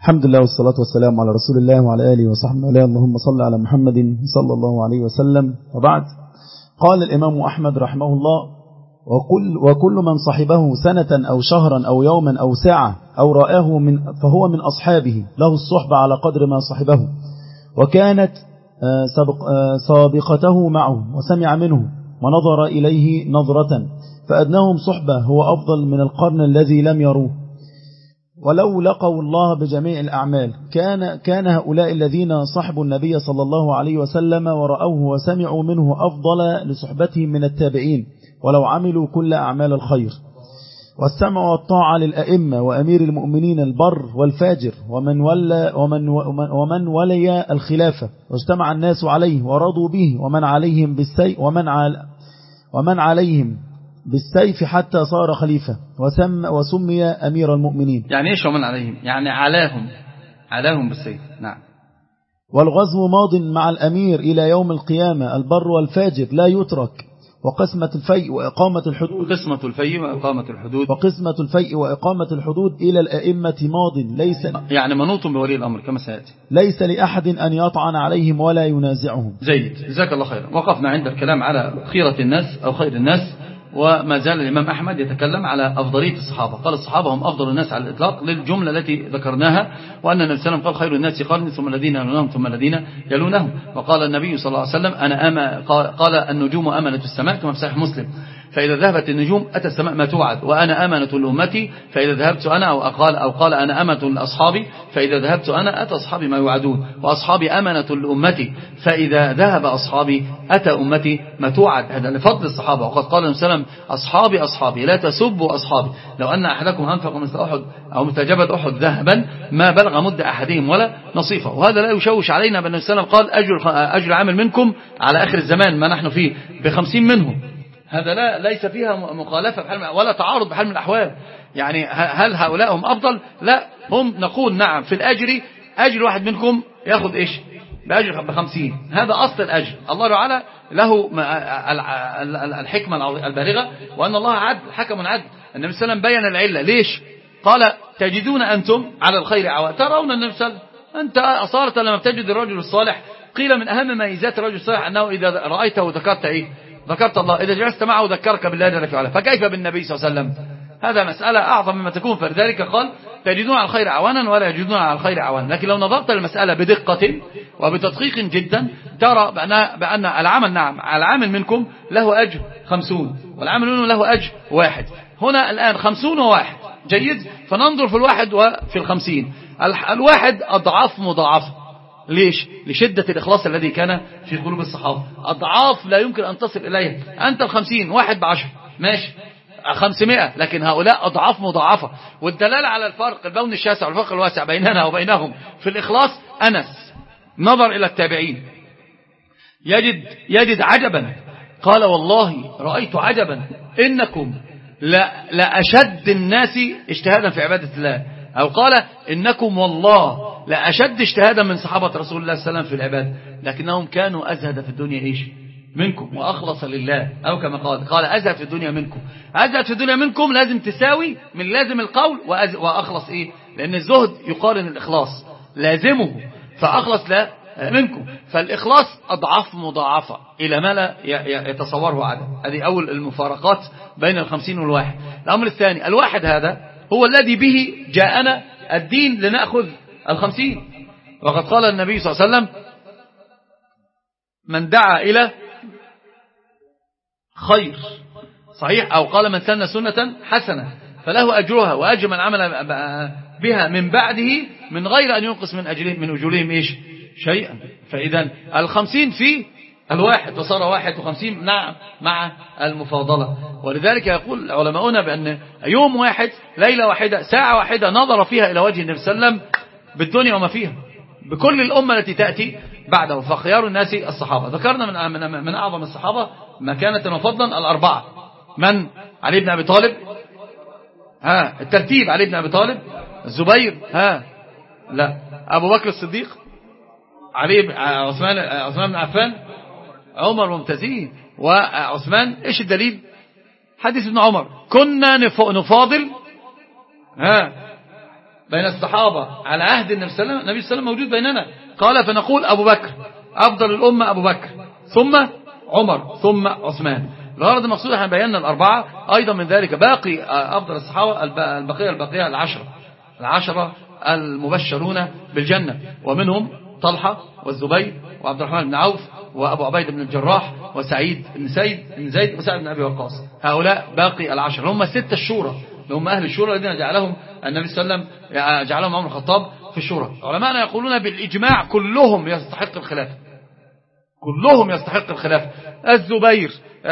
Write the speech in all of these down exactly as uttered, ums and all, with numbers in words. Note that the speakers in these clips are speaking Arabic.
الحمد لله والصلاة والسلام على رسول الله وعلى آله وصحبه وعلى اللهم صل على محمد صلى الله عليه وسلم. وبعد، قال الإمام أحمد رحمه الله: وكل, وكل من صحبه سنة أو شهرا أو يوما أو ساعة أو رآه من فهو من أصحابه، له الصحبة على قدر ما صحبه، وكانت سابق سابقته معه وسمع منه ونظر إليه نظرة، فأدناهم صحبة هو أفضل من القرن الذي لم يروه. ولو لقوا الله بجميع الأعمال كان كان هؤلاء الذين صحبوا النبي صلى الله عليه وسلم ورأوه وسمعوا منه أفضل لصحبتهم من التابعين، ولو عملوا كل أعمال الخير. والسمع والطاعة للأئمة وأمير المؤمنين البر والفاجر ومن ولى ومن ومن ولي الخلافة واجتمع الناس عليه ورضوا به، ومن عليهم بالسيف ومن على ومن عليهم بالسيف حتى صار خليفة وسم وسمي أمير المؤمنين. يعني إيش ومن عليهم؟ يعني علاهم علاهم بالسيف. نعم. والغزو ماض مع الأمير إلى يوم القيامة، البر والفاجر لا يترك. وقسمة الفيء وإقامة الحدود قسمة الفيء وإقامة الحدود وقسمة الفيء وإقامة الحدود إلى الأئمة ماض، ليس يعني منوط بولي الأمر كما سيأتي، ليس لأحد أن يطعن عليهم ولا ينازعهم. زيد، جزاك الله خيرا. وقفنا عند الكلام على خيرة الناس أو خير الناس، وما زال الإمام أحمد يتكلم على أفضلية الصحابة. قال الصحابة هم أفضل الناس على الإطلاق للجملة التي ذكرناها، وأن النبي صلى الله عليه وسلم قال خير الناس قرني ثم الذين يلونهم ثم الذين يلونهم. وقال النبي صلى الله عليه وسلم أنا أما قال النجوم أمنة السماء كما في صحيح مسلم، فإذا ذهبت النجوم أتى السماء ما توعد، وأنا أمنة لأمتي فإذا ذهبت أنا أو قال أو قال أنا أمنة لأصحابي فإذا ذهبت أنا أتى أصحابي ما يوعدون، وأصحابي أمنة لأمتي فإذا ذهب أصحابي أتى أمتي ما توعد. هذا لفضل الصحابة. وقد قال النبي صلى الله عليه وسلم أصحابي أصحابي لا تسبوا أصحابي، لو أن أحدكم أنفق مثل أحد أو مثل جبل أحد ذهبا ما بلغ مد أحدهم ولا نصيفه. وهذا لا يشوش علينا بأن النبي صلى الله عليه وسلم قال أجر أجر عامل منكم على آخر الزمان ما نحن فيه بخمسين منهم. هذا لا ليس فيها مخالفة بحال ولا تعارض بحال من الأحوال. يعني هل هؤلاء هم أفضل؟ لا، هم نقول نعم في الأجر أجر واحد منكم يأخذ إيش بأجر بخمسين، هذا أصل الأجر. الله تعالى له الحكمة البالغة، وأن الله عدل حكم عدل. النبي صلى الله عليه وسلم بيّن العلة ليش قال تجدون أنتم على الخير عوان. ترون النبي صلى الله عليه وسلم أنت أصارت لما بتجد الرجل الصالح، قيل من أهم ميزات الرجل الصالح أنه إذا رأيته ذكرت إيه ذكرت الله، إذا جلست معه ذكرك بالله جل وعلا، فكيف بالنبي صلى الله عليه وسلم؟ هذا مسألة أعظم مما تكون. فلذلك قال تجدون على الخير عوانا ولا يجدون على الخير عوانا. لكن لو نظرت المسألة بدقة وبتدقيق جدا ترى بأن, بأن العمل نعم العامل منكم له أجر خمسون والعامل منه له أجر واحد. هنا الآن خمسون وواحد، جيد. فننظر في الواحد وفي الخمسين. الواحد أضعاف مضاعفة. ليش؟ لشدة الإخلاص الذي كان في قلوب الصحابة، أضعاف لا يمكن أن تصل إليها. أنت الخمسين واحد بعشر ماشي خمسمائة، لكن هؤلاء أضعاف مضاعفة. والدلالة على الفرق البون الشاسع والفرق الواسع بيننا وبينهم في الإخلاص، أنس نظر إلى التابعين يجد, يجد عجبا، قال والله رأيت عجبا إنكم لأشد الناس اجتهادا في عبادة الله، أو قال إنكم والله لأشد اجتهادا من صحابة رسول الله صلى الله عليه وسلم في العبادة، لكنهم كانوا أزهد في الدنيا إيش منكم وأخلص لله، أو كما قال قال أزهد في الدنيا منكم. أزهد في الدنيا منكم لازم تساوي من لازم القول وأخلص إيه، لأن الزهد يقارن الإخلاص لازمه، فأخلص لا منكم. فالإخلاص أضعاف مضاعفة إلى ما لا يتصوره عدد. هذه أول المفارقات بين الخمسين والواحد. الأمر الثاني، الواحد هذا هو الذي به جاءنا الدين لنأخذ الخمسين. وقد قال النبي صلى الله عليه وسلم من دعا إلى خير صحيح، أو قال من سن سنة حسنة فله أجرها وأجر من عمل بها من بعده من غير أن ينقص من أجرهم من أجورهم إيش شيئا. فإذا الخمسين في الواحد وصار واحد وخمسين نعم مع المفاضلة. ولذلك يقول علماؤنا بأن يوم واحد ليلة واحدة ساعة واحدة نظر فيها إلى وجه النبي صلى الله عليه وسلم بالدنيا وما فيها بكل الأمة التي تأتي بعده. فخيار الناس الصحابة. ذكرنا من, من, من أعظم الصحابة مكانة وفضلا الأربعة. من؟ علي بن أبي طالب، ها الترتيب علي بن أبي طالب، الزبير، ها لا أبو بكر الصديق، علي عثمان عثمان بن عفان، عمر ممتازين، وعثمان ايش الدليل؟ حديث ابن عمر كنا نفاضل ها بين الصحابة على عهد النبي صلى الله عليه وسلم، النبي صلى الله عليه وسلم موجود بيننا. قال فنقول أبو بكر أفضل الأمة، أبو بكر ثم عمر ثم عثمان. الغرض المقصود احنا بينا الأربعة. أيضا من ذلك باقي أفضل الصحابة البقية البقية العشرة العشرة المبشرون بالجنة، ومنهم طلحة والزبير وعبد الرحمن بن عوف وأبو عبيدة بن الجراح وسعيد بن زيد بن زيد وسعد بن أبي وقاص. هؤلاء باقي العشرة هم الستة الشورى، هم أهل الشورى الذين جعلهم النبي صلى الله عليه وسلم جعلهم عمر الخطاب في الشورى. علماءنا يقولون بالإجماع كلهم يستحق الخلافة، كلهم يستحق الخلافة. الزبير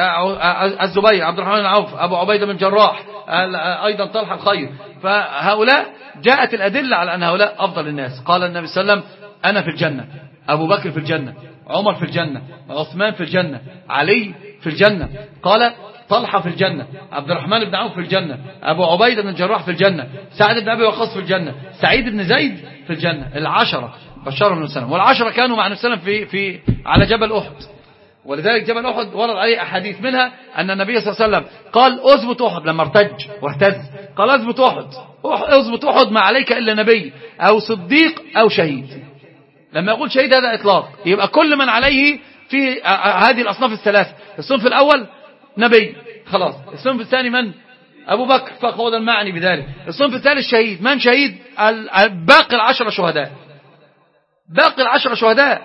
الزبير عبد الرحمن بن عوف أبو عبيدة بن الجراح أيضا طلحة الخير. فهؤلاء جاءت الأدلة على أن هؤلاء أفضل الناس. قال النبي صلى الله عليه وسلم أنا في الجنة، أبو بكر في الجنة، عمر في الجنة، عثمان في الجنة، علي في الجنة. قال طلحة في الجنة، عبد الرحمن بن عوف في الجنة، أبو عبيدة بن الجراح في الجنة، سعد بن أبي وقاص في الجنة، سعيد بن زيد في الجنة. العشرة بشرهم النبي صلى الله عليه وسلم، والعشرة كانوا مع النبي صلى الله عليه وسلم في في على جبل أحد. ولذلك جبل أحد ورد عليه أحاديث، منها أن النبي صلى الله عليه وسلم قال أثبت أحد لما ارتج واهتز، قال أثبت أحد، أثبت أحد ما عليك إلا نبي أو صديق أو شهيد. لما يقول شهيد هذا إطلاق، يبقى كل من عليه في هذه الأصناف الثلاثة. الصنف الأول نبي خلاص، الصنف الثاني من؟ أبو بكر فهو ده المعني بذلك. الصنف الثالث شهيد، من شهيد؟ باقي العشرة شهداء، باقي العشرة شهداء.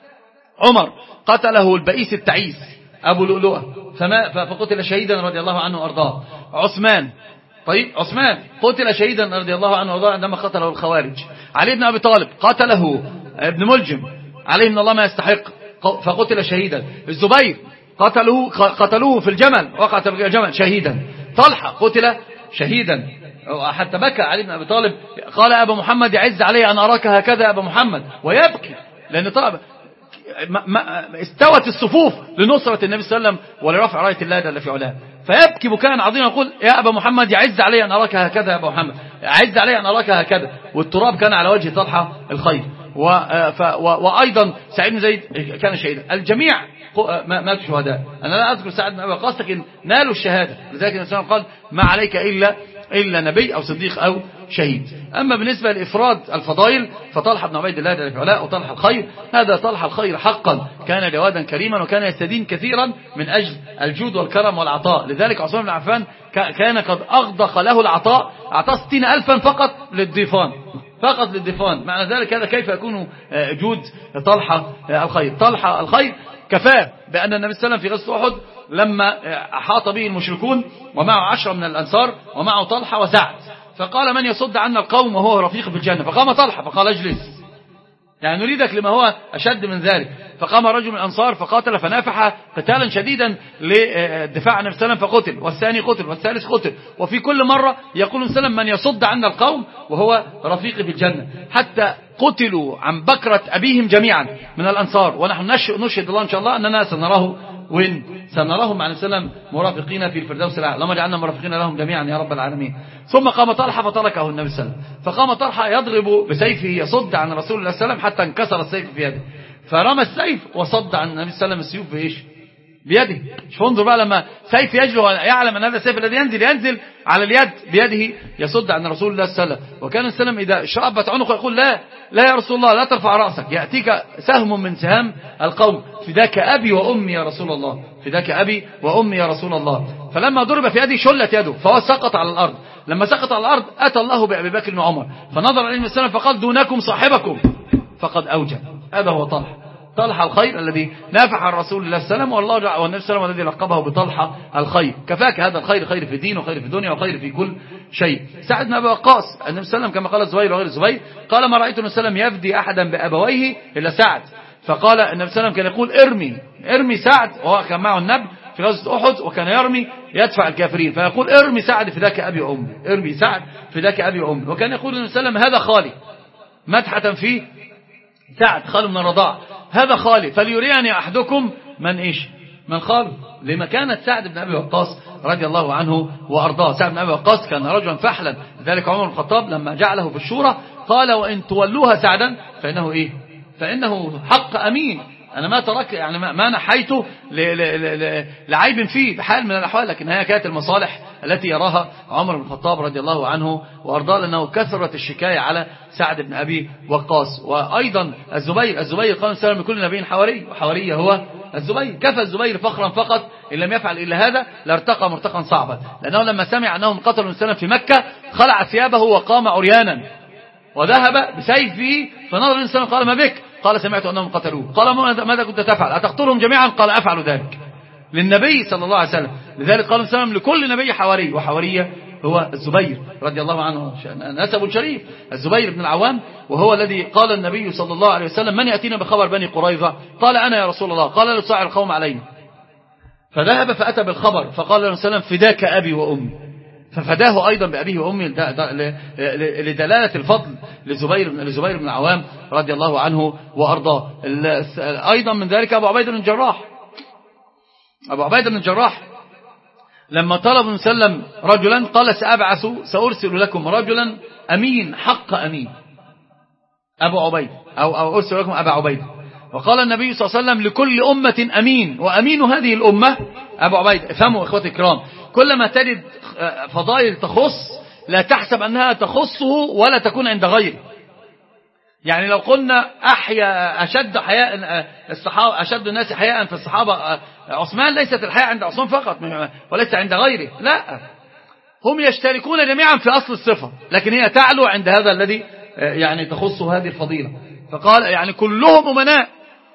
عمر قتله البئيس التعيس أبو لؤلؤة فما فقتل شهيدا رضي الله عنه وأرضاه. عثمان طيب عثمان قتل شهيدا رضي الله عنه وأرضاه عندما قتله الخوارج. علي بن أبي طالب قتله ابن ملجم عليه من الله ما يستحق فقتل شهيدا. الزبير قتلوه قتلوه في الجمل، وقع في الجمل شهيدا. طلحة قتل شهيدا، حتى بكى علي بن أبي طالب قال أبا محمد يعز علي أن أراك هكذا أبا محمد، ويبكي لأن طالب استوت الصفوف لنصرة النبي صلى الله عليه وسلم ولرفع راية الله جل في علاه، فيبكي بكاء عظيما يقول يا أبا محمد يعز علي أن أراك هكذا يا أبا محمد، يعز علي أن أراك هكذا. والتراب كان على وجه طلحة الخير. وأيضا سعيد بن زيد كان شهيدا. الجميع ماتوا شهداء. أنا لا أذكر سعد بن أبي وقاص لكن نالوا الشهادة. لذلك النبي صلى الله عليه وسلم قال ما عليك إلا إلا نبي أو صديق أو شهيد. أما بالنسبة لإفراد الفضائل فطلحة بن عبيد الله جل في علاه وطلحة الخير، هذا طلحة الخير حقا كان جوادا كريما وكان يستدين كثيرا من أجل الجود والكرم والعطاء. لذلك عثمان بن عفان كان قد أغدق له العطاء، أعطاه ستين ألفا فقط للضيفان، فقط للضيفان. معنى ذلك هذا كيف يكون جود طلحة الخير. طلحة الخير كفاه بأن النبي صلى الله عليه وسلم في غزوة أحد لما أحاط به المشركون ومعه عشرة من الأنصار ومعه طلحة وسعد، فقال من يصد عنا القوم وهو رفيق في الجنة؟ فقام طلحة فقال اجلس، يعني نريدك لما هو أشد من ذلك. فقام رجل من الأنصار فقاتل فنافح قتالا شديدا للدفاع عن النبي صلى الله عليه وسلم فقتل، والثاني قتل، والثالث قتل. وفي كل مرة يقول النبي صلى الله عليه وسلم من يصد عنا القوم وهو رفيقي في الجنة، حتى قتلوا عن بكرة أبيهم جميعا من الأنصار. ونحن نشهد الله إن شاء الله أننا سنراه وين سنراهم مع النبي صلى الله عليه وسلم مرافقين في الفردوس الأعلى، اللهم اجعلنا مرافقين لهم جميعا يا رب العالمين. ثم قام طلحة فتركه النبي صلى الله عليه وسلم، فقام طلحة يضرب بسيفه يصد عن رسول الله صلى الله عليه وسلم حتى انكسر السيف في يده، فرمى السيف وصد عن النبي صلى الله عليه وسلم السيوف بإيش؟ بيده. مش انظر بقى لما سيف يجلو يعلم أن هذا السيف الذي ينزل ينزل على اليد بيده يصد عن رسول الله صلى الله عليه وسلم. وكان النبي صلى الله عليه وسلم إذا شربت عنقه يقول لا لا يا رسول الله لا ترفع رأسك، يأتيك سهم من سهام القوم، فداك أبي وأمي يا رسول الله، فداك أبي وأمي يا رسول الله. فلما ضرب في يده شلت يده فهو سقط على الأرض. لما سقط على الأرض أتى الله بأبي بكر وعمر فنظر عليه النبي صلى الله عليه وسلم فقال دونكم صاحبكم فقد أوجب. هذا هو طلحة، طلحة الخير الذي نافح عن رسول الله صلى الله عليه وسلم، والله جعل والنبي صلى الله عليه وسلم الذي لقبه بطلحة الخير. كفاك هذا الخير، خير في الدين وخير في الدنيا وخير في كل شيء. سعد بن أبي وقاص النبي صلى الله عليه وسلم كما قال الزبير وغير الزبير قال ما رأيت النبي صلى الله عليه وسلم يفدي أحدا بأبويه إلا سعد. فقال النبي صلى الله عليه وسلم كان يقول ارمي ارمي سعد، وهو كان معه النبي في غزوة أحد وكان يرمي يدفع الكافرين، فيقول ارمي سعد فداك أبي وأمي، ارمي سعد فداك أبي وأمي. وكان يقول النبي صلى الله عليه وسلم هذا خالي، مدحة فيه سعد خال من الرضاع، هذا خالي فليريني أحدكم من إيش من خاله، لمكانة سعد بن أبي وقاص رضي الله عنه وأرضاه. سعد بن أبي وقاص كان رجلا فحلا، ذلك عمر بن الخطاب لما جعله في الشورى قال وإن تولوها سعدا فإنه إيه فإنه حق أمين أنا ما ترك يعني ما نحيته لعيب فيه بحال من الأحوال، لكن هي كانت المصالح التي يراها عمر بن الخطاب رضي الله عنه وأرضاه، لأنه كثرت الشكاية على سعد بن أبي وقاص. وأيضا الزبير الزبير قال السلام لكل نبي حواري، وحواري هو الزبير. كفى الزبير فخرا فقط، إن لم يفعل إلا هذا لارتقى مرتقا صعبا، لأنه لما سمع أنهم قتلوا السلام في مكة خلع ثيابه وقام عريانا وذهب بسيفه، فنظر الإنسان قال ما بك؟ قال سمعت أنهم قتلوه. قال ماذا كنت تفعل؟ أتقتلهم جميعا؟ قال أفعل ذلك للنبي صلى الله عليه وسلم. لذلك قال السلام لكل نبي حواري، وحواري هو الزبير رضي الله عنه، نسب شريف الزبير بن العوام، وهو الذي قال النبي صلى الله عليه وسلم من يأتينا بخبر بني قريظة؟ قال أنا يا رسول الله. قال لا تصاعر القوم علينا، فذهب فأتى بالخبر فقال له السلام فداك أبي وأمي، ففداه أيضا بأبيه وأمه لدلالة الفضل لزبير لزبير بن العوام رضي الله عنه وأرضاه. أيضا من ذلك أبو عبيدة بن الجراح أبو عبيدة بن الجراح لما طلب النبي صلى الله عليه وسلم رجلا قال سأبعث سأرسل لكم رجلا أمين حق أمين أبو عبيدة أو, أو أرسل لكم أبا عبيدة. وقال النبي صلى الله عليه وسلم لكل أمة أمين، وأمين هذه الأمة أبو عبيدة. افهموا إخوتي الكرام، كلما تجد فضائل تخص لا تحسب أنها تخصه ولا تكون عند غيره. يعني لو قلنا أحيا أشد حياء الصحابة أشد الناس حياء في الصحابة عثمان، ليست الحياء عند عثمان فقط وليس عند غيره، لا، هم يشتركون جميعا في أصل الصفة، لكن هي تعلو عند هذا الذي يعني تخص هذه الفضيلة. فقال يعني كلهم أمناء.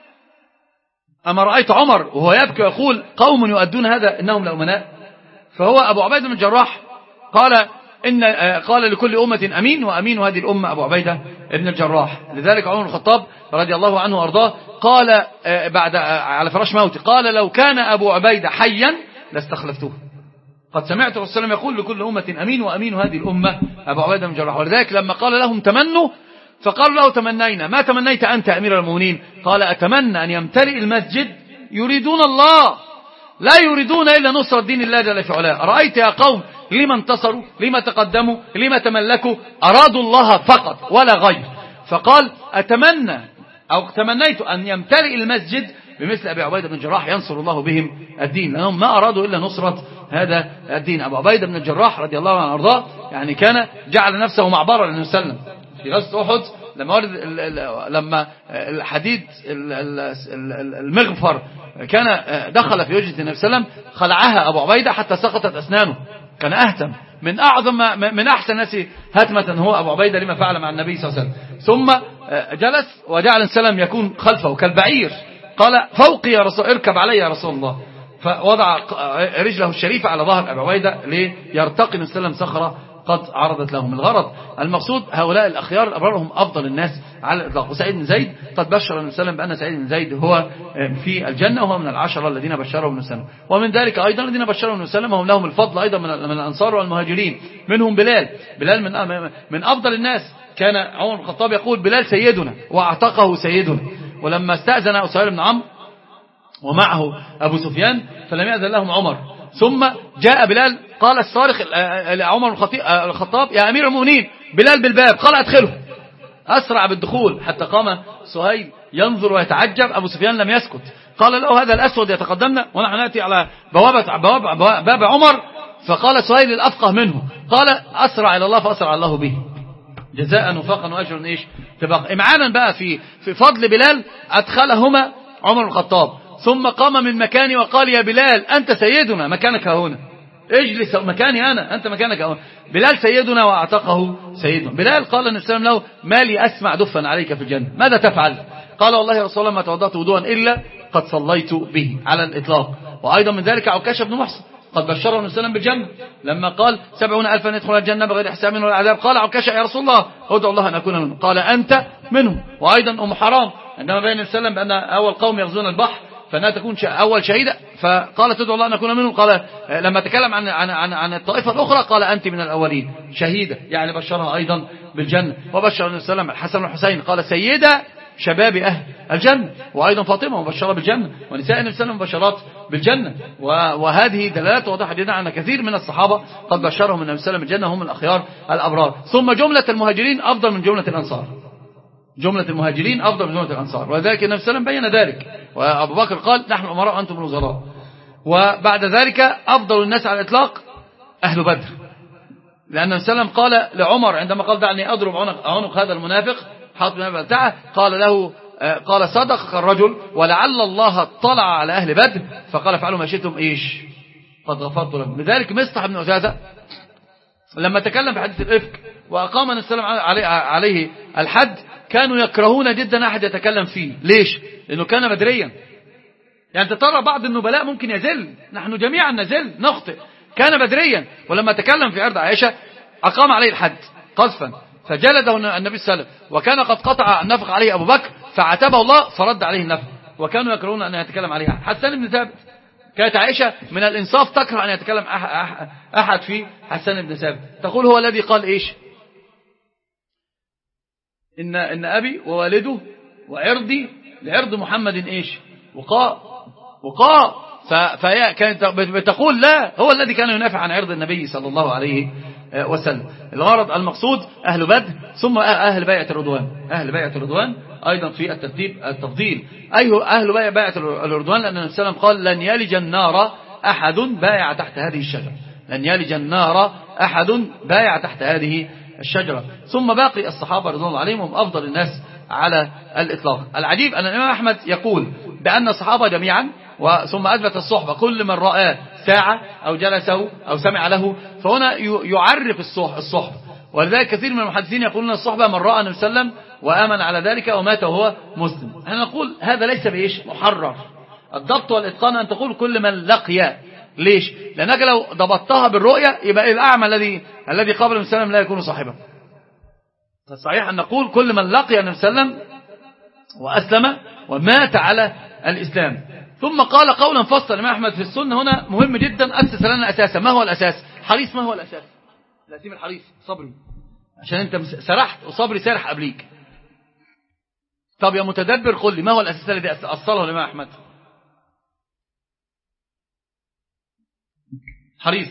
أما رأيت عمر وهو يبكي ويقول قوم يؤدون هذا إنهم لأمناء؟ فهو أبو عبيدة بن الجراح قال إن قال لكل أمة أمين، وأمين هذه الأمة أبو عبيدة بن الجراح. لذلك عمر بن الخطاب رضي الله عنه وأرضاه قال بعد على فراش موته قال لو كان أبو عبيدة حيا لاستخلفته. قد سمعت الرسول صلى الله عليه وسلم يقول لكل أمة أمين، وأمين هذه الأمة أبو عبيدة بن الجراح. ولذلك لما قال لهم تمنوا فقالوا له تمنينا. ما تمنيت أنت يا أمير المؤمنين؟ قال أتمنى أن يمتلئ المسجد يريدون الله لا يريدون إلا نصرة دين الله جل في علاه. رأيت يا قوم لما انتصروا، لما تقدموا، لما تملكوا؟ أرادوا الله فقط ولا غير. فقال أتمنى أو تمنيت أن يمتلئ المسجد بمثل أبي عبيدة بن الجراح ينصر الله بهم الدين، لأنهم ما أرادوا إلا نصرة هذا الدين. أبو عبيدة بن الجراح رضي الله عنه وأرضاه يعني كان جعل نفسه معبرا للنبي صلى الله عليه وسلم في غزوة أحد، لما ورد لما الحديد المغفر كان دخل في وجه النبي صلى الله عليه وسلم خلعها أبو عبيدة حتى سقطت أسنانه، كان أهتم من أعظم من أحسن الناس هتمة هو أبو عبيدة لما فعل مع النبي صلى الله عليه وسلم. ثم جلس وجعل السلام يكون خلفه كالبعير، قال فوقي يا رسول اركب علي يا رسول الله، فوضع رجله الشريفة على ظهر أبو عبيدة ليرتقي النبي صلى الله عليه وسلم صخرة قد عرضت لهم. الغرض المقصود هؤلاء الأخيار الأبرار هم أفضل الناس على الإطلاق. وسعيد بن زيد قد بشر النبي صلى الله عليه وسلم بأن سعيد بن زيد هو في الجنة، وهو من العشرة الذين بشرهم النبي صلى الله عليه وسلم. ومن ذلك أيضا الذين بشرهم النبي صلى الله عليه وسلم هم لهم الفضل أيضا من الأنصار والمهاجرين، منهم بلال. بلال من من أفضل الناس، كان عمر بن الخطاب يقول بلال سيدنا واعتقه سيدنا. ولما استأذن أسهيل بن عمرو ومعه أبو سفيان فلم يأذن لهم عمر، ثم جاء بلال قال الصارخ لعمر بن الخطاب يا أمير المؤمنين بلال بالباب، قال أدخله، أسرع بالدخول حتى قام سهيل ينظر ويتعجب. أبو سفيان لم يسكت، قال له هذا الأسود يتقدمنا ونحن نأتي على بوابة بوابة باب عمر. فقال سهيل الأفقه منه قال أسرع إلى الله فأسرع الله به جزاء وفاقا وأجر إيش تبقى. إمعانا بقى في في فضل بلال أدخلهما عمر بن الخطاب، ثم قام من مكاني وقال يا بلال أنت سيدنا مكانك هنا، اجلس مكاني أنا أنت مكانك هنا. بلال سيدنا وأعتقه سيدنا. بلال قال النبي صلى الله عليه وسلم له ما لي أسمع دفا عليك في الجنة، ماذا تفعل؟ قال والله يا رسول الله ما توضأت وضوءا إلا قد صليت به على الإطلاق. وأيضا من ذلك عكاشة بن محصن قد بشره النبي صلى الله عليه وسلم بالجنة لما قال سبعون ألفا يدخل الجنة بغير حساب ولا عذاب. قال عكاشة يا رسول الله ادعو الله أن أكون منهم، قال أنت منهم. وأيضا أم حرام عندما بين النبي صلى الله عليه وسلم بأن أول قوم يغزون البحر فأنها تكون أول شهيدة، فقالت تدعو الله أن أكون منهم. قال لما تكلم عن عن عن, عن الطائفة الأخرى قال أنت من الأولين شهيدة، يعني بشرها أيضا بالجنة. وبشر النبي صلى الله عليه وسلم الحسن والحسين قال سيدة شباب أهل الجنة. وأيضا فاطمة مبشرة بالجنة، ونساء النبي صلى الله عليه وسلم مبشرات بالجنة. وهذه دلالات واضحة جدا أن كثير من الصحابة قد بشرهم النبي صلى الله عليه وسلم بالجنة، هم الأخيار الأبرار. ثم جملة المهاجرين أفضل من جملة الأنصار، جملة المهاجرين أفضل من جملة الأنصار، وذلك النبي صلى الله عليه وسلم بين ذلك، وأبو بكر قال نحن الأمراء أنتم الوزراء. وبعد ذلك أفضل الناس على الإطلاق أهل بدر، لأن النبي صلى الله عليه وسلم قال لعمر عندما قال دعني أضرب عنق, عنق هذا المنافق حاط من بتاعه، قال له قال صدقك الرجل ولعل الله اطلع على أهل بدر فقال فعلوا ما شئتم إيش قد غفرت لهم. لذلك مصطح بن أثاثة لما تكلم في حديث الإفك وأقام النبي صلى الله عليه عليه الحد كانوا يكرهون جدا أحد يتكلم فيه. ليش؟ لأنه كان بدريا. يعني ترى بعض النبلاء ممكن يزل، نحن جميعا نزل نخطئ، كان بدريا ولما تكلم في عرض عائشة أقام عليه الحد قذفا فجلده النبي صلى الله عليه وسلم، وكان قد قطع النفق عليه أبو بكر فعتبه الله فرد عليه النفق، وكانوا يكرهون أن يتكلم عليه حسان بن ثابت. كانت عائشة من الإنصاف تكره أن يتكلم أحد في حسان بن ثابت، تقول هو الذي قال إيش إن, إن أبي ووالده وعرضي لعرض محمد إيش وقاء وقاء. فهي كانت بتقول لا، هو الذي كان ينافع عن عرض النبي صلى الله عليه وسلم. الغرض المقصود أهل بدر ثم أهل بيعة الرضوان. أهل بيعة الرضوان أيضا في الترتيب التفضيل، أي أهل بيعة الرضوان، لأن النبي صلى الله عليه وسلم قال لن يلج النار أحد بايع تحت هذه الشجرة، لن يلج النار أحد بايع تحت هذه الشجرة. ثم باقي الصحابة رضوان الله عليهم هم أفضل الناس على الإطلاق. العجيب أن الإمام أحمد يقول بأن الصحابة جميعا ثم أثبت الصحبة كل من رأى ساعة أو جلسه أو سمع له، فهنا يعرف الصحبة. ولذلك كثير من المحدثين يقولون الصحبة من رأى النبي صلى الله عليه وسلم وآمن على ذلك ومات وهو مسلم. احنا نقول هذا ليس بإيش محرر. الضبط والإتقان أن تقول كل من لقي. ليش؟ لأنك لو ضبطتها بالرؤية يبقى الأعمى الذي الذي قابل النبي صلى الله عليه وسلم لا يكون صاحبا. فالصحيح أن نقول كل من لقي النبي صلى الله عليه وسلم وأسلم ومات على الإسلام. ثم قال قولا فصل الإمام أحمد في السنة هنا مهم جدا، أسس لنا أساسا. ما هو الأساس؟ حريص. ما هو الأساس؟ لازم الحريص صبري، عشان أنت سرحت وصبري سارح قبليك. طب يا متدبر قل لي ما هو الأساس الذي أصله الإمام أحمد؟ حريص.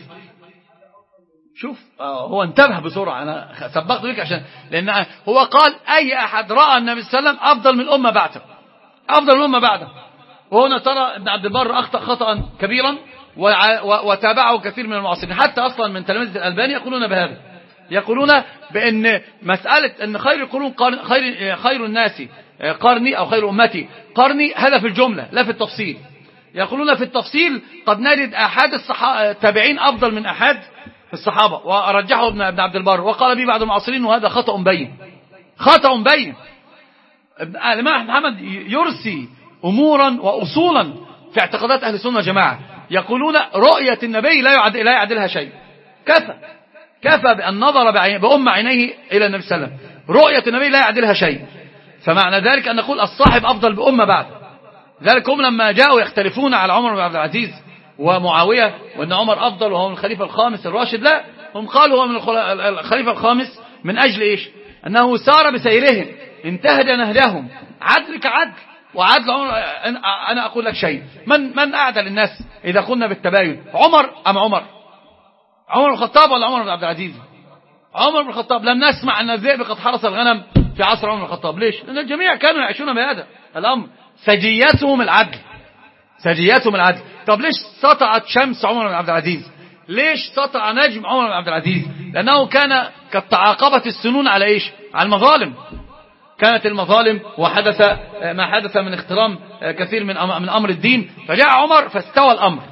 شوف هو انتبه بسرعة، أنا سبقت لك عشان لأن هو قال أي أحد رأى النبي صلى الله عليه وسلم أفضل من الأمة بعده، أفضل من الأمة بعده. وهنا ترى ابن عبد البر أخطأ خطأ كبيرا وتابعه كثير من المعاصرين، حتى أصلا من تلاميذ الألباني يقولون بهذا، يقولون بأن مسألة أن خير القرون خير خير الناس قرني أو خير أمتي قرني، هذا في الجملة لا في التفصيل. يقولون في التفصيل قد نجد أحد التابعين أفضل من أحد الصحابة، ورجحه ابن عبد البر وقال به بعض المعاصرين وهذا خطأ بين، خطأ بين. الإمام محمد يرسي أمورا وأصولا في اعتقادات أهل السنة والجماعة، يقولون رؤية النبي لا يعدل لا يعدلها شيء، كفى كفى بأن نظر بأم عينيه إلى النبي صلى الله عليه وسلم، رؤية النبي لا يعدلها شيء. فمعنى ذلك أن نقول الصاحب أفضل بأمة بعد ذلك. هم لما جاءوا يختلفون على عمر بن عبد العزيز ومعاوية وأن عمر أفضل وهو من الخليفة الخامس الراشد، لا، هم قالوا هو من الخليفة الخامس من أجل إيش؟ أنه سار بسيرهم انتهج نهجهم عدل كعدل. وعدل عمر، أنا أقول لك شيء، من من أعدل الناس إذا قلنا بالتباين؟ عمر أم عمر؟ عمر بن الخطاب ولا عمر بن عبد العزيز؟ عمر بن الخطاب. لم نسمع أن الذئب قد حرس الغنم في عصر عمر بن الخطاب. ليش؟ لأن الجميع كانوا يعيشون بهذا الأمر، سجيتهم العدل، سجيتهم العدل. طب ليش سطعت شمس عمر بن عبد العزيز؟ ليش سطع نجم عمر بن عبد العزيز؟ لأنه كان قد تعاقبت السنون على إيش؟ على المظالم. كانت المظالم وحدث ما حدث من اخترام كثير من من أمر الدين، فجاء عمر فاستوى الأمر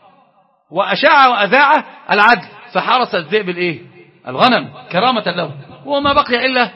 وأشاع وأذاع العدل، فحرس الذئب الإيه؟ الغنم كرامة له. وما بقي إلا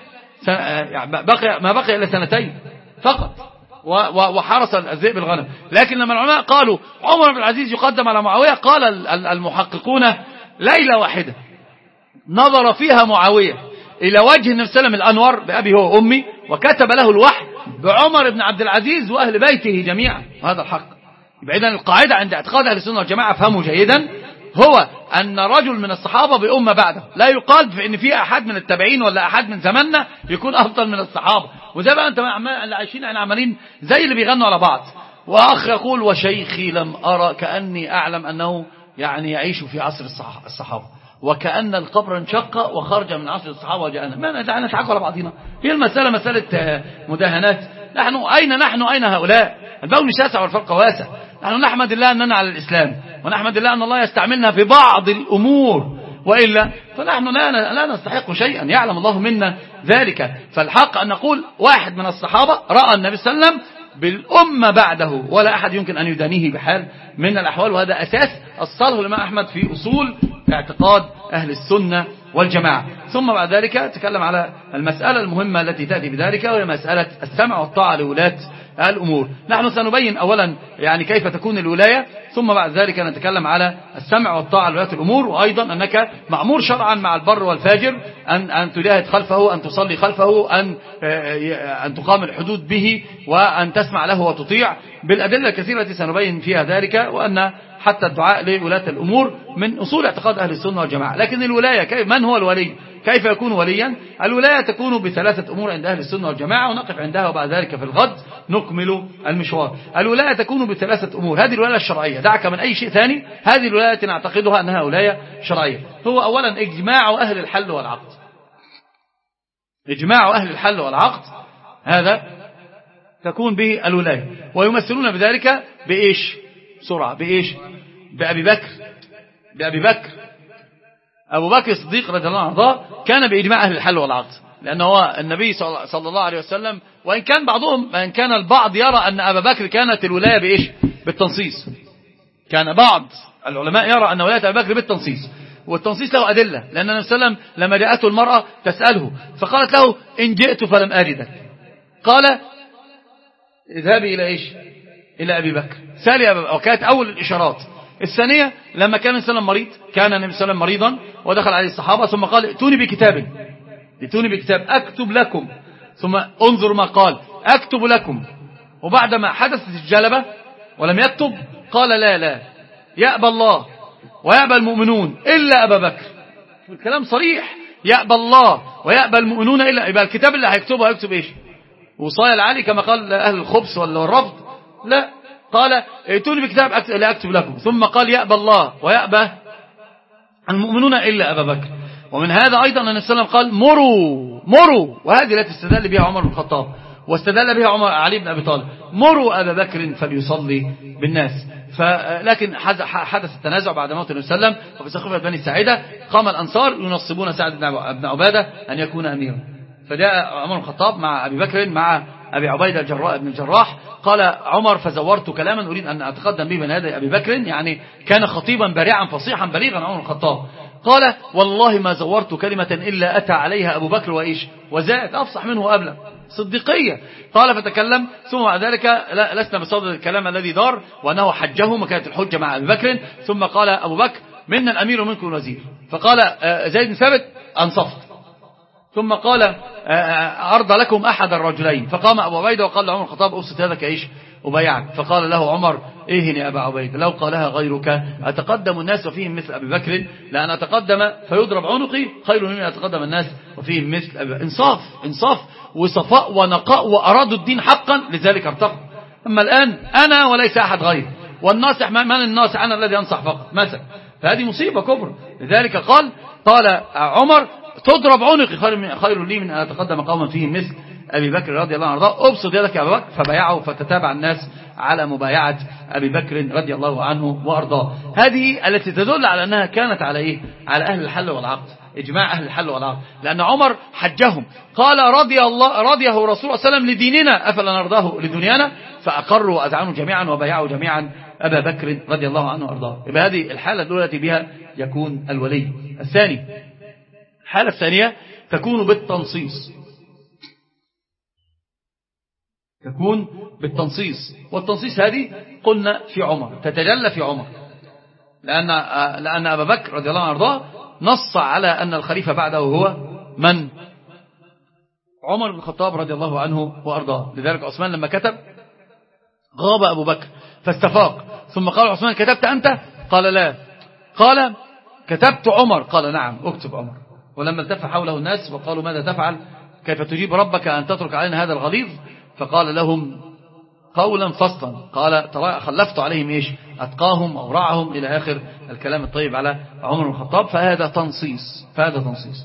بقي ما بقي إلا سنتين فقط وحرس الذئب الغنم. لكن لما العلماء قالوا عمر بن العزيز يقدم على معاوية، قال المحققون ليلة واحدة نظر فيها معاوية إلى وجه النبي صلى الله عليه وسلم الأنور بأبي هو أمي، وكتب له الوحي بعمر بن عبد العزيز وأهل بيته جميعا، وهذا الحق. إذن القاعدة عند اعتقاد أهل السنة والجماعة فهموا جيدا، هو أن رجل من الصحابة بأمة بعده، لا يقال بأن في أحد من التابعين ولا أحد من زماننا يكون أفضل من الصحابة. وزي بقى أنت اللي عايشين احنا عمالين زي اللي بيغنوا على بعض. وأخ يقول وشيخي لم أرى كأني أعلم أنه يعني يعيش في عصر الصحابة. وكأن القبر انشق وخرج من عصر الصحابة وجاءنا. ما نتعاقب على بعضنا، هي المسألة مسألة مداهنات. نحن أين نحن أين هؤلاء؟ البون شاسع والفرق واسع. نحن نحمد الله أننا على الإسلام، ونحمد الله أن الله يستعملنا في بعض الأمور، وإلا فنحن لا لا نستحق شيئا، يعلم الله منا ذلك. فالحق أن نقول واحد من الصحابة رأى النبي صلى الله عليه وسلم بالأمة بعده، ولا أحد يمكن أن يدانيه بحال من الأحوال، وهذا أساس الصالح الإمام أحمد في أصول اعتقاد أهل السنة والجماعة. ثم بعد ذلك تكلم على المسألة المهمة التي تأتي بذلك، وهي مسألة السمع والطاعة لولاة الأمور. نحن سنبين أولا يعني كيف تكون الولاية، ثم بعد ذلك نتكلم على السمع والطاعة لولاة الأمور، وأيضا أنك مأمور شرعا مع البر والفاجر أن أن تجاهد خلفه، أن تصلي خلفه، أن أن تقام الحدود به، وأن تسمع له وتطيع، بالأدلة الكثيرة التي سنبين فيها ذلك، وأن حتى الدعاء لولاة الأمور من أصول اعتقاد أهل السنة والجماعة. لكن الولاية كيف، من هو الولي؟ كيف يكون وليا؟ الولاية تكون بثلاثة أمور عند أهل السنة والجماعة، ونقف عندها وبعد ذلك في الغد نكمل المشوار. الولاية تكون بثلاثة أمور، هذه الولاية الشرعية، دعك من أي شيء ثاني، هذه الولاية نعتقدها أنها ولاية شرعية. هو أولا إجماع أهل الحل والعقد، إجماع أهل الحل والعقد هذا تكون به الولاية، ويمثلون بذلك بإيش؟ بسرعة، بإيش؟ بأبي بكر. بأبي بكر أبو بكر الصديق رضي الله عنه كان بإجماع أهل الحل والعقد، لأنه هو النبي صلى الله عليه وسلم، وإن كان بعضهم وإن كان البعض يرى أن أبا بكر كانت الولاية بإيش؟ بالتنصيص. كان بعض العلماء يرى أن ولاية أبا بكر بالتنصيص، والتنصيص له أدلة، لأن النبي صلى الله عليه وسلم لما جاءته المرأة تسأله فقالت له إن جئت فلم أردك، قال اذهبي إلى إيش؟ إلى أبي بكر، سالي أبا بكر. وكانت أول الإشارات. الثانية لما كان النبي صلى الله عليه وسلم مريض، كان النبي صلى الله عليه وسلم مريضا ودخل عليه الصحابة، ثم قال ائتوني بكتاب، ائتوني بكتاب أكتب لكم، ثم انظر ما قال أكتب لكم. وبعدما حدثت الجلبة ولم يكتب قال لا لا يأبى الله ويأبى المؤمنون إلا أبا بكر. الكلام صريح، يأبى الله ويأبى المؤمنون إلا، يبقى الكتاب اللي هيكتبه هيكتب إيش؟ وصايا العالي كما قال أهل الخبث ولا الرفض؟ لا، قال ائتوني بكتاب أكتب, لا أكتب لكم، ثم قال يأبى الله ويأبى المؤمنون إلا أبا بكر. ومن هذا أيضا أن السلام قال مروا مروا، وهذه التي استدل بها عمر بن الخطاب واستدل بها عمر علي بن أبي طالب، مروا أبا بكر فليصلي بالناس. لكن حدث التنازع بعد موت النبي صلى الله عليه وسلم، وفي سقيفة بني الساعدة قام الأنصار ينصبون سعد بن عبادة أن يكون أميرا، فجاء عمر بن الخطاب مع أبي بكر مع أبي عبيدة الجراح بن الجراح، قال عمر فزورت كلاما أريد أن أتقدم به من هذا أبي بكر، يعني كان خطيبا بارعا فصيحا بليغا عمر بن الخطاب، قال والله ما زورت كلمة إلا أتى عليها أبو بكر وإيش وزاد أفصح منه وأبلغ، صديقية. قال فتكلم، ثم بعد ذلك لسنا بصدد الكلام الذي دار وأنه حجهم وكانت الحجة مع أبي بكر، ثم قال أبو بكر منا الأمير ومنكم الوزير، فقال زيد بن ثابت أنصفت، ثم قال أرضى لكم أحد الرجلين، فقام أبو عبيدة وقال لعمر الخطاب أبسط هذا كإيش أبايعك، فقال له عمر إيهن يا أبا عبيدة لو قالها غيرك أتقدم الناس وفيهم مثل أبي بكر، لأن أتقدم فيضرب عنقي خير من أتقدم الناس وفيهم مثل أبي بكر. إنصاف إنصاف وصفاء ونقاء، وأرادوا الدين حقا لذلك ارتقوا. أما الآن أنا وليس أحد غير، والناصح من الناصح؟ أنا الذي أنصح فقط مثلا، فهذه مصيبة كبرى. لذلك قال قال عمر تضرب عنقي خير, خير لي من أن أتقدم قوما فيهم مثل أبي بكر رضي الله عنه، أبسط يدك يا أبي بكر، فبايعه فتتابع الناس على مبايعة أبي بكر رضي الله عنه وأرضاه. هذه التي تدل على أنها كانت على إيه؟ على أهل الحل والعقد، إجماع أهل الحل والعقد، لأن عمر حجهم قال رضي الله رضيه رسول الله صلى الله عليه وسلم لديننا أفلا نرضاه لدنيانا، فأقروا وأذعنوا جميعا وبايعوا جميعا أبا بكر رضي الله عنه وأرضاه. يبقى هذه الحالة الأولى التي بها يكون الولي. الثاني، الحالة الثانية تكون بالتنصيص، تكون بالتنصيص، والتنصيص هذه قلنا في عمر، تتجلى في عمر، لأن لأن أبا بكر رضي الله عنه وارضاه نص على أن الخليفة بعده هو من؟ عمر بن الخطاب رضي الله عنه وارضاه. لذلك عثمان لما كتب غاب أبو بكر فاستفاق، ثم قال عثمان كتبت أنت؟ قال لا، قال كتبت عمر، قال نعم اكتب عمر. ولما التف حوله الناس وقالوا ماذا تفعل؟ كيف تجيب ربك أن تترك علينا هذا الغليظ؟ فقال لهم قولا فصلا. قال خلفت عليهم إيش أتقاهم أو رعهم إلى آخر الكلام الطيب على عمر بن الخطاب. فهذا تنصيص فهذا تنصيص.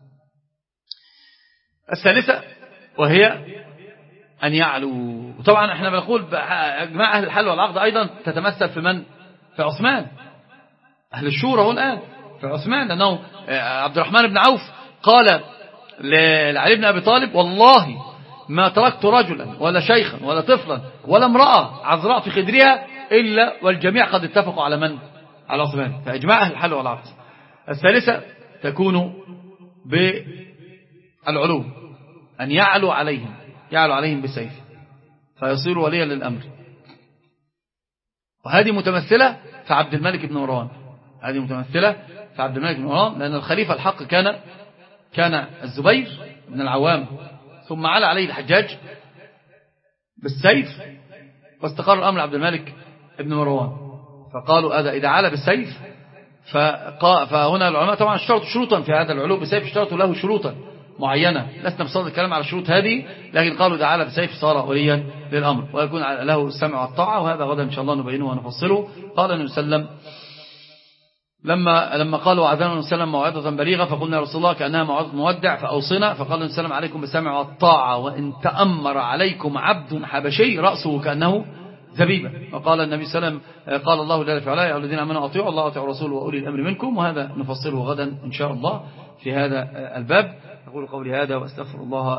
الثالثة وهي أن يعلو. وطبعا احنا بنقول اجماع أهل الحل والعقد أيضا تتمثل في من؟ في عثمان. أهل الشورى هو الآن في عثمان، لأنه عبد الرحمن بن عوف قال لعلي بن أبي طالب والله ما تركت رجلا ولا شيخا ولا طفلا ولا امرأة عذراء في خدرها إلا والجميع قد اتفقوا على من؟ على عثمان. فإجماع أهل الحل والعقد. الثالثة تكون بالعلو، أن يعلو عليهم يعلو عليهم بالسيف فيصير وليا للأمر. وهذه متمثلة في عبد الملك بن مروان هذه متمثلة في عبد الملك بن مروان لأن الخليفة الحق كان كان الزبير بن العوام، ثم على عليه الحجاج بالسيف، واستقر الأمر عبد الملك بن مروان. فقالوا هذا إذا علا بالسيف. فهنا العلماء طبعا اشترطوا شروطا في هذا العلو بالسيف، اشترطوا له شروطا معينة، لسنا بصدد الكلام على الشروط هذه، لكن قالوا إذا علا بالسيف صار وليا للأمر ويكون له السمع والطاعة. وهذا غدا إن شاء الله نبينه ونفصله. قال النبي صلى الله عليه وسلم لما لما قالوا وعدنا النبي صلى الله عليه وسلم موعظة بليغة فقلنا يا رسول الله كأنها موعظة مودع فأوصنا. فقال النبي صلى الله عليه وسلم عليكم بالسمع والطاعة وإن تأمر عليكم عبد حبشي رأسه كأنه زبيبة. وقال النبي صلى الله عليه وسلم قال الله جل في علاه يا الذين آمنوا أطيعوا الله وأطيعوا الرسول وأولي الأمر منكم. وهذا نفصله غدا إن شاء الله في هذا الباب. أقول قولي هذا وأستغفر الله